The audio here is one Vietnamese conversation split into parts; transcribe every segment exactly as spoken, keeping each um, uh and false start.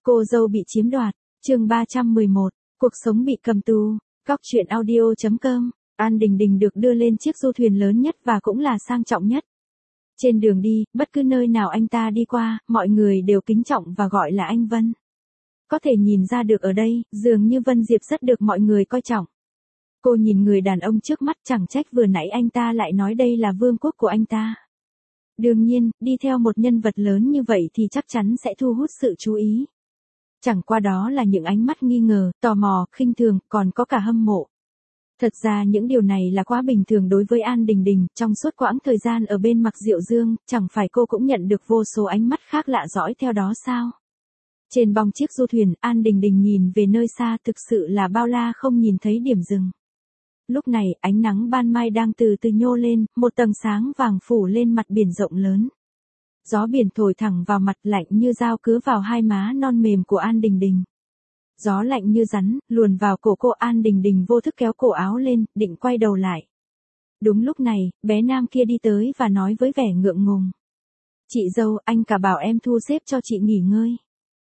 Cô dâu bị chiếm đoạt, chương ba trăm mười một, cuộc sống bị cầm tù, Cóc truyện audio chấm com, An Đình Đình được đưa lên chiếc du thuyền lớn nhất và cũng là sang trọng nhất. Trên đường đi, bất cứ nơi nào anh ta đi qua, mọi người đều kính trọng và gọi là anh Vân. Có thể nhìn ra được ở đây, dường như Vân Diệp rất được mọi người coi trọng. Cô nhìn người đàn ông trước mắt, chẳng trách vừa nãy anh ta lại nói đây là vương quốc của anh ta. Đương nhiên, đi theo một nhân vật lớn như vậy thì chắc chắn sẽ thu hút sự chú ý. Chẳng qua đó là những ánh mắt nghi ngờ, tò mò, khinh thường, còn có cả hâm mộ. Thật ra những điều này là quá bình thường đối với An Đình Đình, trong suốt quãng thời gian ở bên Mạc Diệu Dương, chẳng phải cô cũng nhận được vô số ánh mắt khác lạ dõi theo đó sao? Trên bong chiếc du thuyền, An Đình Đình nhìn về nơi xa, thực sự là bao la không nhìn thấy điểm dừng. Lúc này, ánh nắng ban mai đang từ từ nhô lên, một tầng sáng vàng phủ lên mặt biển rộng lớn. Gió biển thổi thẳng vào mặt, lạnh như dao cứa vào hai má non mềm của An Đình Đình. Gió lạnh như rắn, luồn vào cổ cô. An Đình Đình vô thức kéo cổ áo lên, định quay đầu lại. Đúng lúc này, bé nam kia đi tới và nói với vẻ ngượng ngùng. Chị dâu, anh cả bảo em thu xếp cho chị nghỉ ngơi.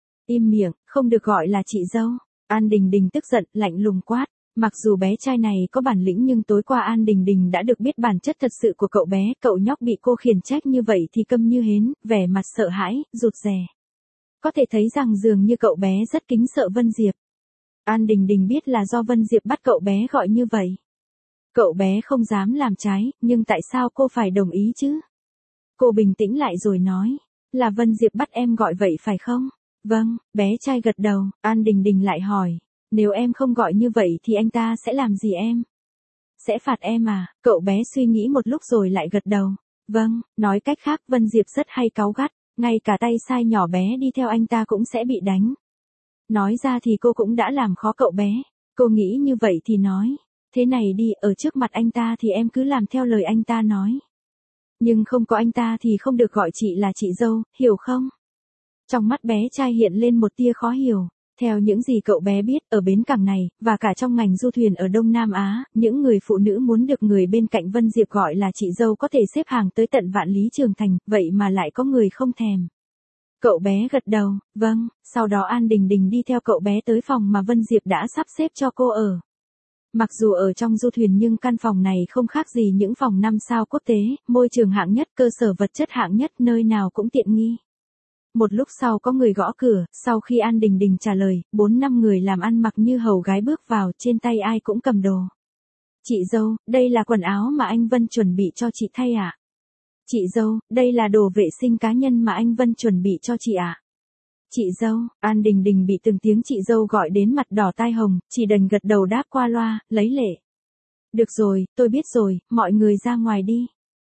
Im miệng, không được gọi là chị dâu. An Đình Đình tức giận, lạnh lùng quát. Mặc dù bé trai này có bản lĩnh nhưng tối qua An Đình Đình đã được biết bản chất thật sự của cậu bé. Cậu nhóc bị cô khiển trách như vậy thì câm như hến, vẻ mặt sợ hãi, rụt rè. Có thể thấy rằng dường như cậu bé rất kính sợ Vân Diệp. An Đình Đình biết là do Vân Diệp bắt cậu bé gọi như vậy. Cậu bé không dám làm trái, nhưng tại sao cô phải đồng ý chứ? Cô bình tĩnh lại rồi nói, là Vân Diệp bắt em gọi vậy phải không? Vâng, bé trai gật đầu. An Đình Đình lại hỏi, nếu em không gọi như vậy thì anh ta sẽ làm gì em? Sẽ phạt em à? Cậu bé suy nghĩ một lúc rồi lại gật đầu. Vâng, nói cách khác Vân Diệp rất hay cáu gắt, ngay cả tay sai nhỏ bé đi theo anh ta cũng sẽ bị đánh. Nói ra thì cô cũng đã làm khó cậu bé. Cô nghĩ như vậy thì nói, thế này đi, ở trước mặt anh ta thì em cứ làm theo lời anh ta nói. Nhưng không có anh ta thì không được gọi chị là chị dâu, hiểu không? Trong mắt bé trai hiện lên một tia khó hiểu. Theo những gì cậu bé biết, ở bến cảng này, và cả trong ngành du thuyền ở Đông Nam Á, những người phụ nữ muốn được người bên cạnh Vân Diệp gọi là chị dâu có thể xếp hàng tới tận Vạn Lý Trường Thành, vậy mà lại có người không thèm. Cậu bé gật đầu, vâng, sau đó An Đình Đình đi theo cậu bé tới phòng mà Vân Diệp đã sắp xếp cho cô ở. Mặc dù ở trong du thuyền nhưng căn phòng này không khác gì những phòng năm sao quốc tế, môi trường hạng nhất, cơ sở vật chất hạng nhất, nơi nào cũng tiện nghi. Một lúc sau có người gõ cửa, sau khi An Đình Đình trả lời, bốn năm người làm ăn mặc như hầu gái bước vào, trên tay ai cũng cầm đồ. Chị dâu, đây là quần áo mà anh Vân chuẩn bị cho chị thay ạ. À? Chị dâu, đây là đồ vệ sinh cá nhân mà anh Vân chuẩn bị cho chị ạ. À? Chị dâu, An Đình Đình bị từng tiếng chị dâu gọi đến mặt đỏ tai hồng, chỉ đành gật đầu đáp qua loa, lấy lệ. Được rồi, tôi biết rồi, mọi người ra ngoài đi.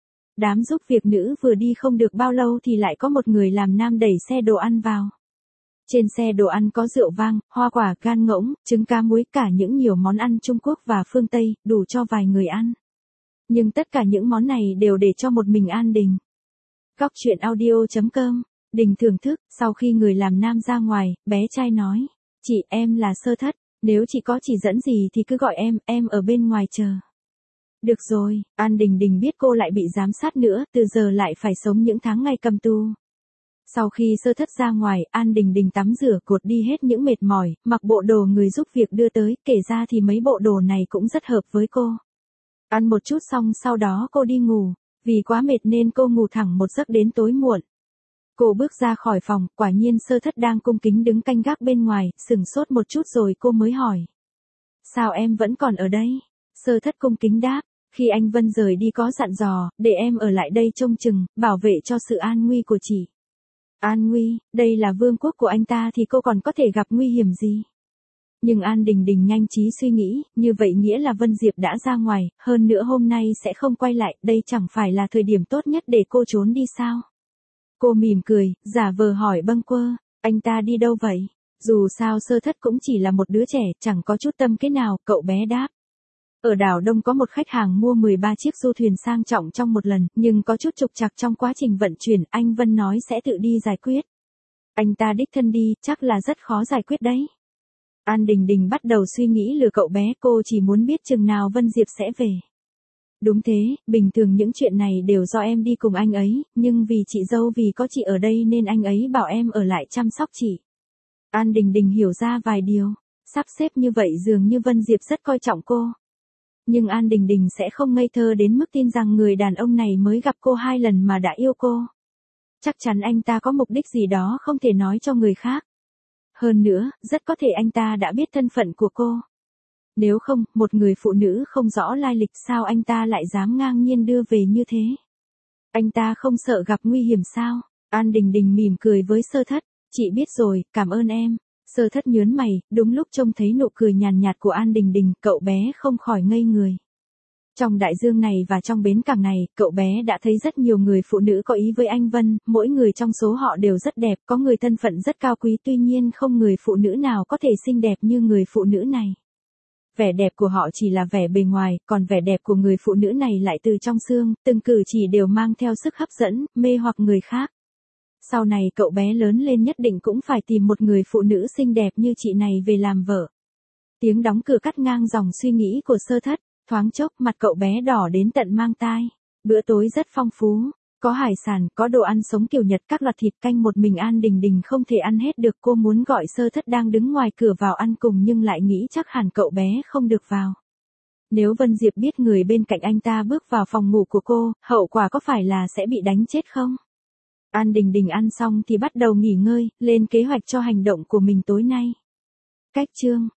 Đám giúp việc nữ vừa đi không được bao lâu thì lại có một người làm nam đẩy xe đồ ăn vào. Trên xe đồ ăn có rượu vang, hoa quả, gan ngỗng, trứng cá muối, cả những nhiều món ăn Trung Quốc và phương Tây, đủ cho vài người ăn. Nhưng tất cả những món này đều để cho một mình An Đình. Cóc truyện audio chấm com, Đình thưởng thức, sau khi người làm nam ra ngoài, bé trai nói, chị, em là Sơ Thất, nếu chị có chỉ dẫn gì thì cứ gọi em, em ở bên ngoài chờ. Được rồi, An Đình Đình biết cô lại bị giám sát nữa, từ giờ lại phải sống những tháng ngày cầm tù. Sau khi Sơ Thất ra ngoài, An Đình Đình tắm rửa cột đi hết những mệt mỏi, mặc bộ đồ người giúp việc đưa tới, kể ra thì mấy bộ đồ này cũng rất hợp với cô. Ăn một chút xong sau đó cô đi ngủ, vì quá mệt nên cô ngủ thẳng một giấc đến tối muộn. Cô bước ra khỏi phòng, quả nhiên Sơ Thất đang cung kính đứng canh gác bên ngoài, sửng sốt một chút rồi cô mới hỏi. Sao em vẫn còn ở đây? Sơ Thất cung kính đáp. Khi anh Vân rời đi có dặn dò, để em ở lại đây trông chừng, bảo vệ cho sự an nguy của chị. An nguy, đây là vương quốc của anh ta thì cô còn có thể gặp nguy hiểm gì? Nhưng An Đình Đình nhanh trí suy nghĩ, như vậy nghĩa là Vân Diệp đã ra ngoài, hơn nữa hôm nay sẽ không quay lại, đây chẳng phải là thời điểm tốt nhất để cô trốn đi sao? Cô mỉm cười, giả vờ hỏi bâng quơ, anh ta đi đâu vậy? Dù sao Sơ Thất cũng chỉ là một đứa trẻ, chẳng có chút tâm kế nào, cậu bé đáp. Ở đảo Đông có một khách hàng mua mười ba chiếc du thuyền sang trọng trong một lần, nhưng có chút trục trặc trong quá trình vận chuyển, anh Vân nói sẽ tự đi giải quyết. Anh ta đích thân đi, chắc là rất khó giải quyết đấy. An Đình Đình bắt đầu suy nghĩ lừa cậu bé, cô chỉ muốn biết chừng nào Vân Diệp sẽ về. Đúng thế, bình thường những chuyện này đều do em đi cùng anh ấy, nhưng vì chị dâu vì có chị ở đây nên anh ấy bảo em ở lại chăm sóc chị. An Đình Đình hiểu ra vài điều. Sắp xếp như vậy dường như Vân Diệp rất coi trọng cô. Nhưng An Đình Đình sẽ không ngây thơ đến mức tin rằng người đàn ông này mới gặp cô hai lần mà đã yêu cô. Chắc chắn anh ta có mục đích gì đó không thể nói cho người khác. Hơn nữa, rất có thể anh ta đã biết thân phận của cô. Nếu không, một người phụ nữ không rõ lai lịch sao anh ta lại dám ngang nhiên đưa về như thế? Anh ta không sợ gặp nguy hiểm sao? An Đình Đình mỉm cười với Sơ Thất. Chị biết rồi, cảm ơn em. Sơ Thất nhớn mày, đúng lúc trông thấy nụ cười nhàn nhạt của An Đình Đình, cậu bé không khỏi ngây người. Trong đại dương này và trong bến cảng này, cậu bé đã thấy rất nhiều người phụ nữ có ý với anh Vân, mỗi người trong số họ đều rất đẹp, có người thân phận rất cao quý, tuy nhiên không người phụ nữ nào có thể xinh đẹp như người phụ nữ này. Vẻ đẹp của họ chỉ là vẻ bề ngoài, còn vẻ đẹp của người phụ nữ này lại từ trong xương, từng cử chỉ đều mang theo sức hấp dẫn, mê hoặc người khác. Sau này cậu bé lớn lên nhất định cũng phải tìm một người phụ nữ xinh đẹp như chị này về làm vợ. Tiếng đóng cửa cắt ngang dòng suy nghĩ của Sơ Thất, thoáng chốc mặt cậu bé đỏ đến tận mang tai. Bữa tối rất phong phú, có hải sản, có đồ ăn sống kiểu Nhật, các loạt thịt canh, một mình An Đình Đình không thể ăn hết được, cô muốn gọi Sơ Thất đang đứng ngoài cửa vào ăn cùng nhưng lại nghĩ chắc hẳn cậu bé không được vào. Nếu Vân Diệp biết người bên cạnh anh ta bước vào phòng ngủ của cô, hậu quả có phải là sẽ bị đánh chết không? An Đình Đình ăn xong thì bắt đầu nghỉ ngơi, lên kế hoạch cho hành động của mình tối nay. Cách chương